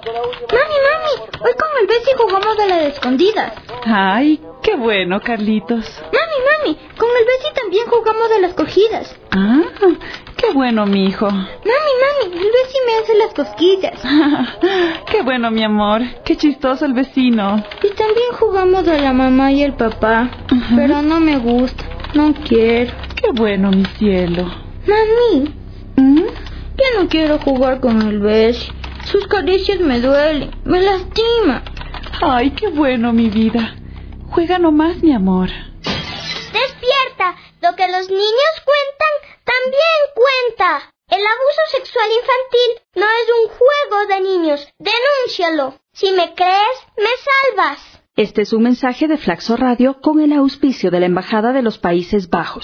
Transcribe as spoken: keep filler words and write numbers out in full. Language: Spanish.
Mami, mami, hoy con el Bessie jugamos a las escondidas. Ay, qué bueno, Carlitos. Mami, mami, con el Bessie también jugamos a las cogidas. Ah, qué bueno, mi hijo. Mami, mami, el Bessie me hace las cosquillas. Qué bueno, mi amor. Qué chistoso el vecino. Y también jugamos a la mamá y el papá. Uh-huh. Pero no me gusta, no quiero. Qué bueno, mi cielo. Mami, ¿Mm? yo no quiero jugar con el Bessie. Sus caricias me duelen, me lastiman. Ay, qué bueno, mi vida. Juega nomás, mi amor. Despierta. Lo que los niños cuentan, también cuenta. El abuso sexual infantil no es un juego de niños. Denúncialo. Si me crees, me salvas. Este es un mensaje de Flaxo Radio con el auspicio de la Embajada de los Países Bajos.